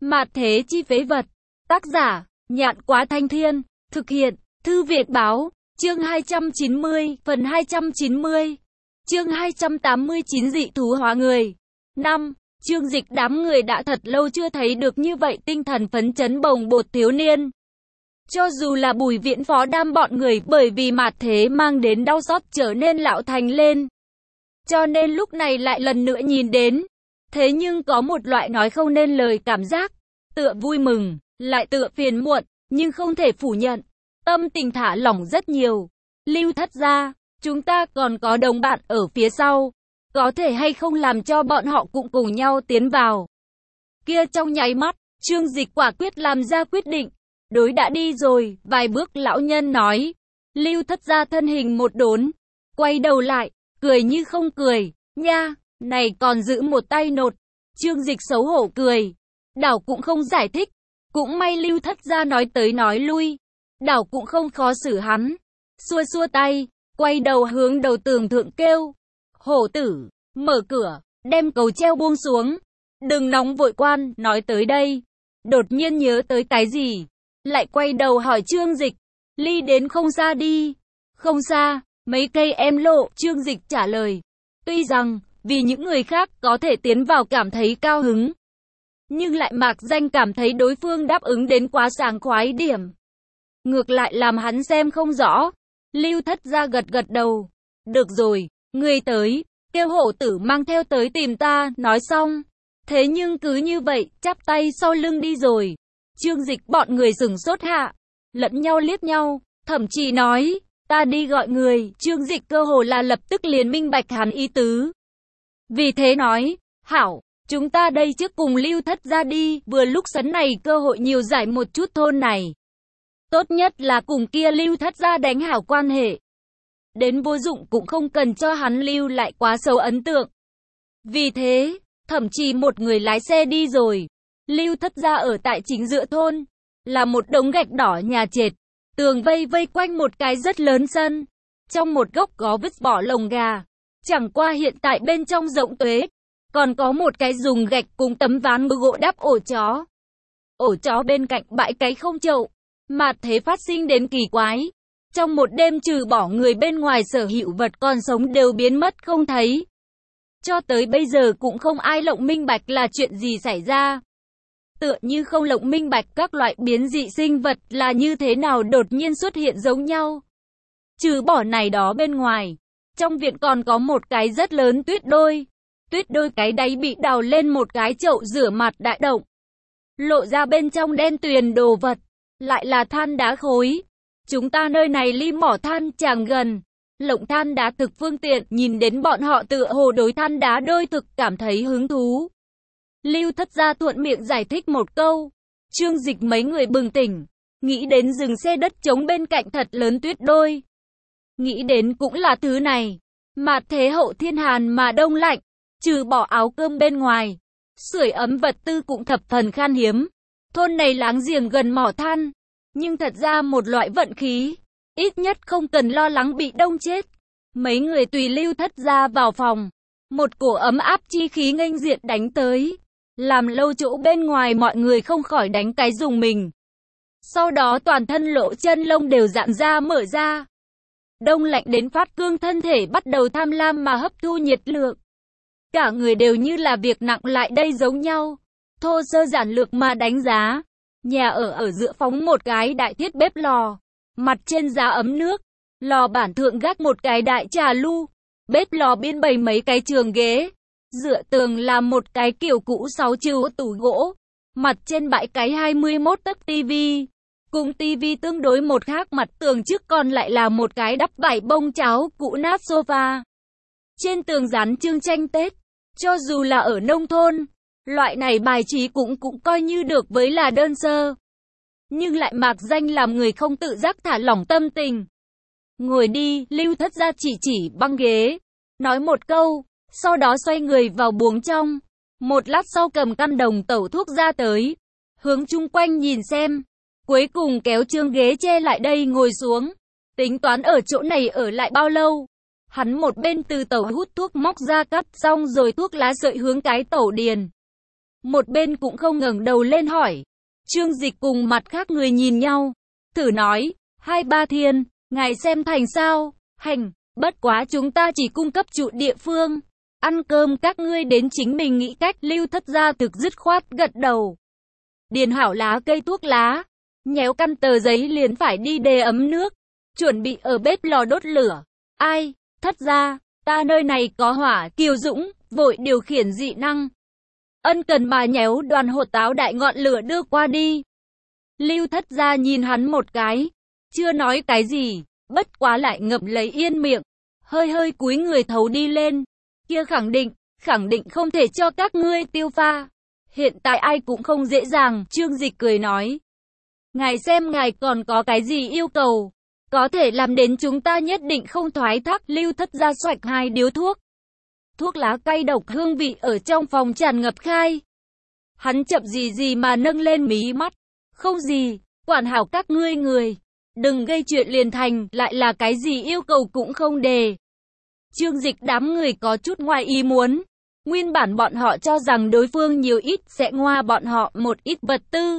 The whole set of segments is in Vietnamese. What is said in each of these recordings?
Mạt thế chi phế vật. Tác giả, Nhạn Quá Thanh Thiên. Thực hiện, Thư Việt Báo. Chương 290, phần 290. Chương 289 dị thú hóa người. 5. Trương Dịch đám người đã thật lâu chưa thấy được như vậy tinh thần phấn chấn bồng bột thiếu niên. Cho dù là Bùi Viễn Phó đam bọn người bởi vì mạt thế mang đến đau xót trở nên lão thành lên. Cho nên lúc này lại lần nữa nhìn đến. Thế nhưng có một loại nói không nên lời cảm giác. Tựa vui mừng, lại tựa phiền muộn, nhưng không thể phủ nhận. Tâm tình thả lỏng rất nhiều. Lưu Thất gia, chúng ta còn có đồng bạn ở phía sau. Có thể hay không làm cho bọn họ cũng cùng nhau tiến vào. Kia trong nháy mắt, Trương Dịch quả quyết làm ra quyết định. Đối đã đi rồi, vài bước lão nhân nói. Lưu Thất gia thân hình một đốn. Quay đầu lại, cười như không cười. Nha, này còn giữ một tay nột. Trương Dịch xấu hổ cười. Đảo cũng không giải thích. Cũng may Lưu Thất gia nói tới nói lui. Đảo cũng không khó xử hắn. Xua xua tay, quay đầu hướng đầu tường thượng kêu. Hổ tử, mở cửa, đem cầu treo buông xuống. Đừng nóng vội quan, nói tới đây. Đột nhiên nhớ tới cái gì. Lại quay đầu hỏi Trương Dịch. Ly đến không xa đi. Không xa, mấy cây em lộ, Trương Dịch trả lời. Tuy rằng, vì những người khác có thể tiến vào cảm thấy cao hứng. Nhưng lại mạc danh cảm thấy đối phương đáp ứng đến quá sảng khoái điểm. Ngược lại làm hắn xem không rõ. Lưu Thất gia gật gật đầu. Được rồi, ngươi tới, kêu hổ tử mang theo tới tìm ta, nói xong. Thế nhưng cứ như vậy, chắp tay sau lưng đi rồi. Trương Dịch bọn người sửng sốt hạ, lẫn nhau liếc nhau, thậm chí nói, ta đi gọi người. Trương Dịch cơ hồ là lập tức liền minh bạch hắn ý tứ. Vì thế nói, hảo, chúng ta đây trước cùng Lưu Thất gia đi, vừa lúc sấn này cơ hội nhiều giải một chút thôn này. Tốt nhất là cùng kia Lưu Thất gia đánh hảo quan hệ. Đến vô dụng cũng không cần cho hắn lưu lại quá xấu ấn tượng. Vì thế, thậm chí một người lái xe đi rồi. Lưu Thất gia ở tại chính giữa thôn, là một đống gạch đỏ nhà trệt, tường vây vây quanh một cái rất lớn sân. Trong một góc có vứt bỏ lồng gà, chẳng qua hiện tại bên trong rộng tuế, còn có một cái dùng gạch cùng tấm ván gỗ đắp ổ chó. Ổ chó bên cạnh bãi cái không chậu. Mạt thế phát sinh đến kỳ quái. Trong một đêm trừ bỏ người bên ngoài sở hữu vật còn sống đều biến mất không thấy. Cho tới bây giờ cũng không ai lộng minh bạch là chuyện gì xảy ra. Tựa như không lộng minh bạch các loại biến dị sinh vật là như thế nào đột nhiên xuất hiện giống nhau. Trừ bỏ này đó bên ngoài, trong viện còn có một cái rất lớn tuyết đôi. Tuyết đôi cái đáy bị đào lên một cái chậu rửa mặt đại động. Lộ ra bên trong đen tuyền đồ vật, lại là than đá khối. Chúng ta nơi này ly mỏ than chàng gần. Lộng than đá thực phương tiện, nhìn đến bọn họ tựa hồ đối than đá đôi thực cảm thấy hứng thú. Lưu Thất gia thuận miệng giải thích một câu. Trương Dịch mấy người bừng tỉnh, nghĩ đến dừng xe đất trống bên cạnh thật lớn tuyết đôi. Nghĩ đến cũng là thứ này. Mạt thế hậu thiên hàn mà đông lạnh, trừ bỏ áo cơm bên ngoài, sưởi ấm vật tư cũng thập phần khan hiếm. Thôn này láng giềng gần mỏ than, nhưng thật ra một loại vận khí, ít nhất không cần lo lắng bị đông chết. Mấy người tùy Lưu Thất gia vào phòng, một cổ ấm áp chi khí nghênh diện đánh tới, làm lâu chỗ bên ngoài mọi người không khỏi đánh cái dùng mình. Sau đó toàn thân lỗ chân lông đều giãn ra mở ra. Đông lạnh đến phát cương thân thể bắt đầu tham lam mà hấp thu nhiệt lượng. Cả người đều như là việc nặng lại đây giống nhau. Thô sơ giản lược mà đánh giá. Nhà ở giữa phóng một cái đại thiết bếp lò. Mặt trên giá ấm nước. Lò bản thượng gác một cái đại trà lu. Bếp lò biên bày mấy cái trường ghế. Dựa tường là một cái kiểu cũ 6 chiều tủ gỗ. Mặt trên bãi cái 21 tấc tivi. Cùng tivi tương đối một khác mặt tường trước còn lại là một cái đắp vải bông cháo cũ nát sofa. Trên tường dán chương tranh Tết. Cho dù là ở nông thôn, loại này bài trí cũng coi như được với là đơn sơ. Nhưng lại mạc danh làm người không tự giác thả lỏng tâm tình. Ngồi đi, Lưu Thất gia chỉ băng ghế. Nói một câu, sau đó xoay người vào buồng trong. Một lát sau cầm căn đồng tẩu thuốc ra tới. Hướng chung quanh nhìn xem. Cuối cùng kéo chương ghế che lại đây ngồi xuống. Tính toán ở chỗ này ở lại bao lâu. Hắn một bên từ tẩu hút thuốc móc ra cắt xong rồi thuốc lá sợi hướng cái tẩu điền. một bên cũng không ngẩng đầu lên hỏi. Trương Dịch cùng mặt khác người nhìn nhau, thử nói, 2-3 thiên, ngài xem thành sao? Hành, bất quá chúng ta chỉ cung cấp trụ địa phương. Ăn cơm các ngươi đến chính mình nghĩ cách. Lưu Thất Gia thực dứt khoát gật đầu. Điền hảo lá cây thuốc lá, nhéo căn tờ giấy liền phải đi đề ấm nước, chuẩn bị ở bếp lò đốt lửa. Ai, Thất Gia, ta nơi này có hỏa. Kiều Dũng vội điều khiển dị năng, ân cần mà nhéo đoàn hột táo đại ngọn lửa đưa qua đi. Lưu Thất Gia nhìn hắn một cái, chưa nói cái gì, bất quá lại ngậm lấy yên miệng, hơi hơi cúi người thấu đi lên. Kia khẳng định không thể cho các ngươi tiêu pha. Hiện tại ai cũng không dễ dàng. Trương Dịch cười nói, ngài xem ngài còn có cái gì yêu cầu, có thể làm đến chúng ta nhất định không thoái thác. Lưu Thất Gia xoạch 2 điếu thuốc, thuốc lá cay độc hương vị ở trong phòng tràn ngập khai. Hắn chậm gì mà nâng lên mí mắt, không gì, quản hảo các ngươi người, đừng gây chuyện liền thành, lại là cái gì yêu cầu cũng không đề. Trương Dịch đám người có chút ngoài ý muốn, nguyên bản bọn họ cho rằng đối phương nhiều ít sẽ ngoa bọn họ một ít vật tư.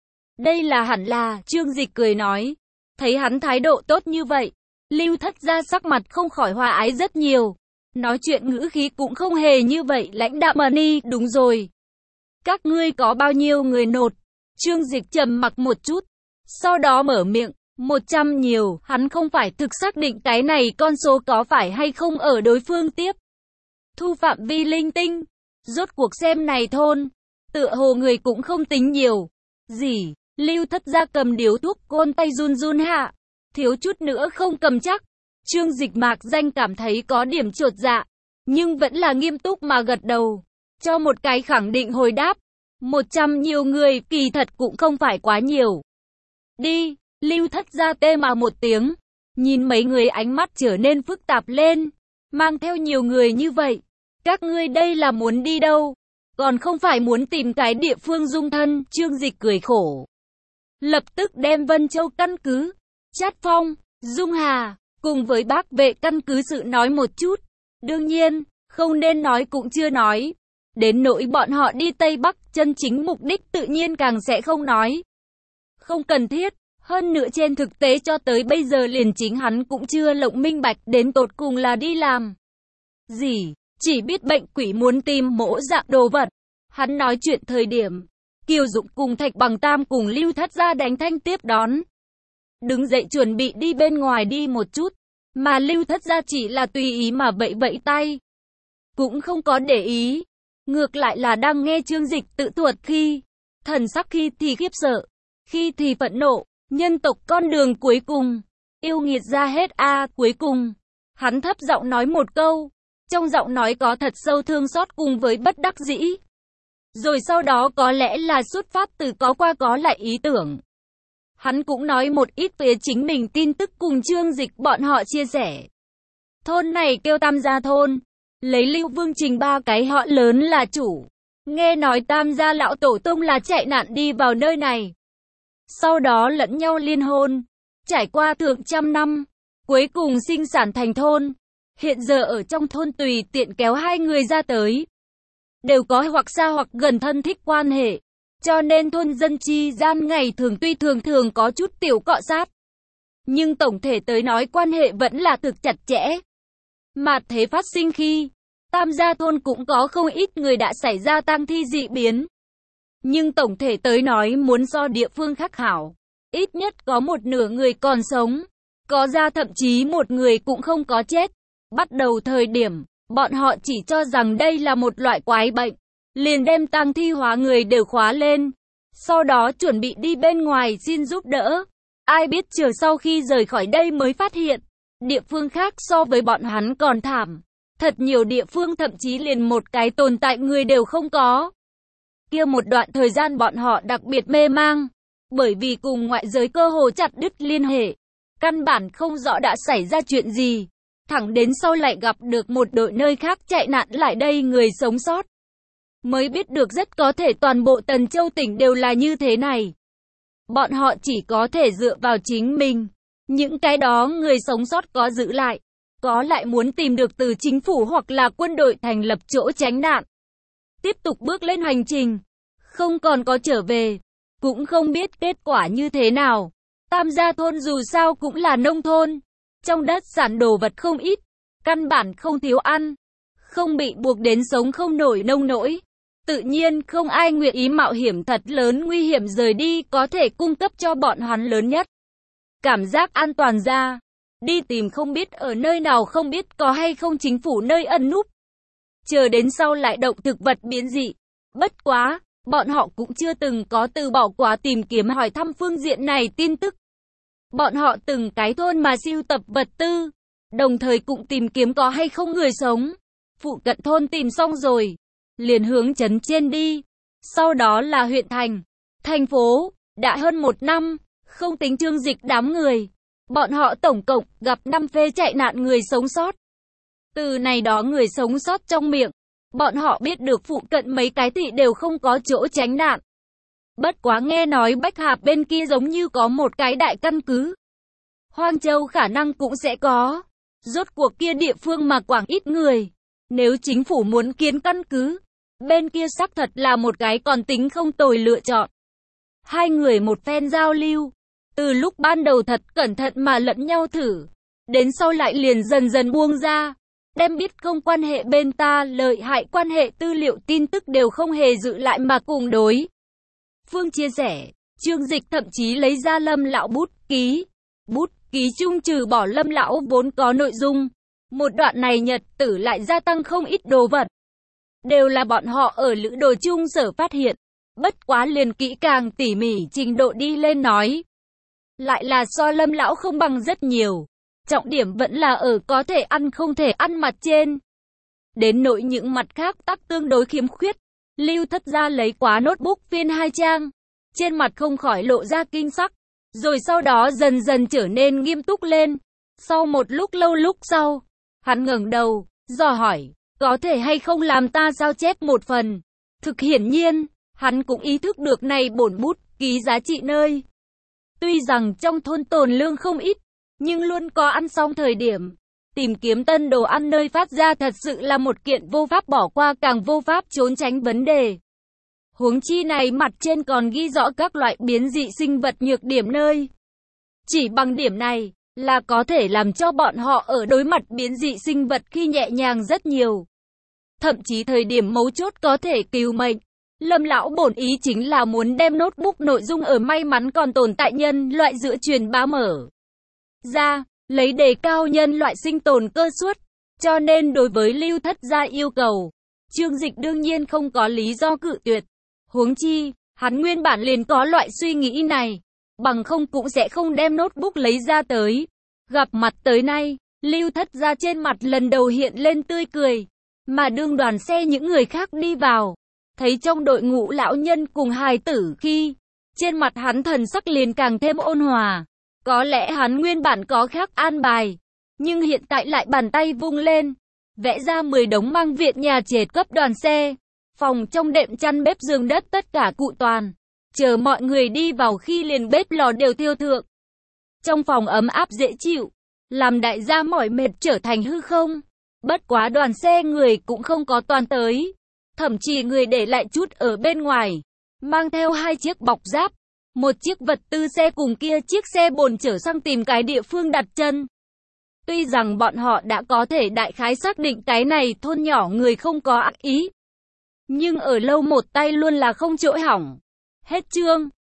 Đây là hẳn là, Trương Dịch cười nói, thấy hắn thái độ tốt như vậy, Lưu Thất Gia sắc mặt không khỏi hòa ái rất nhiều. Nói chuyện ngữ khí cũng không hề như vậy lãnh đạm mà đi. Đúng rồi, các ngươi có bao nhiêu người nộp? Trương Dịch trầm mặc một chút, sau đó mở miệng, 100 nhiều. Hắn không phải thực xác định cái này con số có phải hay không ở đối phương tiếp thu phạm vi linh tinh. Rốt cuộc xem này thôn, tựa hồ người cũng không tính nhiều. Gì? Lưu Thất Gia cầm điếu thuốc côn tay run run hạ, thiếu chút nữa không cầm chắc. Trương Dịch mạc danh cảm thấy có điểm chột dạ, nhưng vẫn là nghiêm túc mà gật đầu, cho một cái khẳng định hồi đáp. 100 nhiều người, kỳ thật cũng không phải quá nhiều. Đi, Lưu Thất Gia tê mà một tiếng, nhìn mấy người ánh mắt trở nên phức tạp lên, mang theo nhiều người như vậy, các ngươi đây là muốn đi đâu? Còn không phải muốn tìm cái địa phương dung thân. Trương Dịch cười khổ, lập tức đem Vân Châu căn cứ, Trát Phong, Dung Hà, cùng với Bác Vệ căn cứ sự nói một chút. Đương nhiên, không nên nói cũng chưa nói. Đến nỗi bọn họ đi Tây Bắc, chân chính mục đích tự nhiên càng sẽ không nói. Không cần thiết, hơn nữa trên thực tế cho tới bây giờ liền chính hắn cũng chưa lộng minh bạch đến tột cùng là đi làm gì, chỉ biết bệnh quỷ muốn tìm mỗ dạng đồ vật. Hắn nói chuyện thời điểm, Kiều Dũng cùng Thạch Bằng Tam cùng Lưu Thất Gia đánh thanh tiếp đón, đứng dậy chuẩn bị đi bên ngoài đi một chút, mà Lưu Thất Gia chỉ là tùy ý mà vẫy vẫy tay, cũng không có để ý, ngược lại là đang nghe Trương Dịch tự thuật khi, thần sắc khi thì khiếp sợ, khi thì phẫn nộ. Nhân tộc con đường cuối cùng, yêu nghiệt ra hết a. Cuối cùng, hắn thấp giọng nói một câu, trong giọng nói có thật sâu thương xót cùng với bất đắc dĩ. Rồi sau đó có lẽ là xuất phát từ có qua có lại ý tưởng. Hắn cũng nói một ít về chính mình tin tức cùng Trương Dịch bọn họ chia sẻ. Thôn này kêu Tam Gia thôn, lấy Lưu Vương Trình 3 cái họ lớn là chủ. Nghe nói Tam Gia lão tổ tông là chạy nạn đi vào nơi này, sau đó lẫn nhau liên hôn, trải qua thượng trăm năm, cuối cùng sinh sản thành thôn. Hiện giờ ở trong thôn tùy tiện kéo 2 người ra tới, đều có hoặc xa hoặc gần thân thích quan hệ, cho nên thôn dân chi gian ngày thường tuy thường có chút tiểu cọ sát, nhưng tổng thể tới nói quan hệ vẫn là thực chặt chẽ. Mà thế phát sinh khi, Tam Gia thôn cũng có không ít người đã xảy ra tang thi dị biến. Nhưng tổng thể tới nói muốn so địa phương khác hảo, ít nhất có một nửa người còn sống, có ra thậm chí một người cũng không có chết. Bắt đầu thời điểm, bọn họ chỉ cho rằng đây là một loại quái bệnh, liền đem tang thi hóa người đều khóa lên, sau đó chuẩn bị đi bên ngoài xin giúp đỡ. Ai biết chờ sau khi rời khỏi đây mới phát hiện, địa phương khác so với bọn hắn còn thảm. Thật nhiều địa phương thậm chí liền một cái tồn tại người đều không có. Kia một đoạn thời gian bọn họ đặc biệt mê mang, bởi vì cùng ngoại giới cơ hồ chặt đứt liên hệ, căn bản không rõ đã xảy ra chuyện gì. Thẳng đến sau lại gặp được một đội nơi khác chạy nạn lại đây người sống sót, mới biết được rất có thể toàn bộ Tần Châu tỉnh đều là như thế này. Bọn họ chỉ có thể dựa vào chính mình. Những cái đó người sống sót có giữ lại, có lại muốn tìm được từ chính phủ hoặc là quân đội thành lập chỗ tránh nạn, tiếp tục bước lên hành trình. không còn có trở về, cũng không biết kết quả như thế nào. Tam Gia thôn dù sao cũng là nông thôn, trong đất sản đồ vật không ít, căn bản không thiếu ăn, không bị buộc đến sống không nổi nông nỗi. Tự nhiên không ai nguyện ý mạo hiểm thật lớn nguy hiểm rời đi có thể cung cấp cho bọn hắn lớn nhất cảm giác an toàn ra. Đi tìm không biết ở nơi nào không biết có hay không chính phủ nơi ẩn núp. Chờ đến sau lại động thực vật biến dị. Bất quá, bọn họ cũng chưa từng có từ bỏ quá tìm kiếm hỏi thăm phương diện này tin tức. Bọn họ từng cái thôn mà sưu tập vật tư, đồng thời cũng tìm kiếm có hay không người sống. Phụ cận thôn tìm xong rồi, liền hướng trấn trên đi. Sau đó là huyện thành, thành phố. Đã hơn 1 năm, không tính Trương Dịch đám người. Bọn họ tổng cộng gặp 5 phê chạy nạn người sống sót. Từ này đó người sống sót trong miệng, bọn họ biết được phụ cận mấy cái thị đều không có chỗ tránh nạn. Bất quá nghe nói Bách Hạp bên kia giống như có một cái đại căn cứ. Hoang Châu khả năng cũng sẽ có. Rốt cuộc kia địa phương mà quảng ít người. Nếu chính phủ muốn kiến căn cứ, bên kia xác thật là một cái còn tính không tồi lựa chọn. Hai người một phen giao lưu. Từ lúc ban đầu thật cẩn thận mà lẫn nhau thử. Đến sau lại liền dần dần buông ra. Đem biết không quan hệ bên ta lợi hại quan hệ tư liệu tin tức đều không hề giữ lại mà cùng đối phương chia sẻ. Trương Dịch thậm chí lấy ra Lâm lão bút ký. Bút ký chung trừ bỏ Lâm lão vốn có nội dung. Một đoạn này nhật tử lại gia tăng không ít đồ vật. Đều là bọn họ ở lữ đồ chung sở phát hiện. Bất quá liền kỹ càng tỉ mỉ trình độ đi lên nói. Lại là so Lâm lão không bằng rất nhiều. Trọng điểm vẫn là ở có thể ăn không thể ăn mặt trên. Đến nỗi những mặt khác tắc tương đối khiếm khuyết. Lưu Thất Gia lấy quá notebook phiên 2 trang. Trên mặt không khỏi lộ ra kinh sắc. Rồi sau đó dần dần trở nên nghiêm túc lên. Sau một lúc lâu lúc sau, hắn ngẩng đầu, dò hỏi, có thể hay không làm ta sao chép một phần. Thực hiển nhiên, hắn cũng ý thức được này bổn bút ký giá trị nơi. Tuy rằng trong thôn tồn lương không ít, nhưng luôn có ăn xong thời điểm. Tìm kiếm tân đồ ăn nơi phát ra thật sự là một kiện vô pháp bỏ qua càng vô pháp trốn tránh vấn đề. Huống chi này mặt trên còn ghi rõ các loại biến dị sinh vật nhược điểm nơi. Chỉ bằng điểm này là có thể làm cho bọn họ ở đối mặt biến dị sinh vật khi nhẹ nhàng rất nhiều. Thậm chí thời điểm mấu chốt có thể cứu mệnh. Lâm lão bổn ý chính là muốn đem notebook nội dung ở may mắn còn tồn tại nhân loại giữa truyền bá mở ra, lấy đề cao nhân loại sinh tồn cơ suất. Cho nên đối với Lưu Thất Gia yêu cầu, Trương Dịch đương nhiên không có lý do cự tuyệt. Huống chi, hắn nguyên bản liền có loại suy nghĩ này, bằng không cũng sẽ không đem notebook lấy ra tới. Gặp mặt tới nay, Lưu Thất Gia trên mặt lần đầu hiện lên tươi cười, mà đương đoàn xe những người khác đi vào, thấy trong đội ngũ lão nhân cùng hài tử khi, trên mặt hắn thần sắc liền càng thêm ôn hòa. Có lẽ hắn nguyên bản có khác an bài, nhưng hiện tại lại bàn tay vung lên, vẽ ra 10 đống mang viện nhà trệt cấp đoàn xe. Phòng trong đệm chăn bếp giường đất tất cả cụ toàn. Chờ mọi người đi vào khi liền bếp lò đều thiêu thượng. Trong phòng ấm áp dễ chịu, làm đại gia mỏi mệt trở thành hư không. Bất quá đoàn xe người cũng không có toàn tới. Thậm chí người để lại chút ở bên ngoài. Mang theo 2 chiếc bọc giáp. Một chiếc vật tư xe cùng kia chiếc xe bồn chở sang tìm cái địa phương đặt chân. Tuy rằng bọn họ đã có thể đại khái xác định cái này thôn nhỏ người không có ác ý. Nhưng ở lâu một tay luôn là không chỗ hỏng. Hết chương.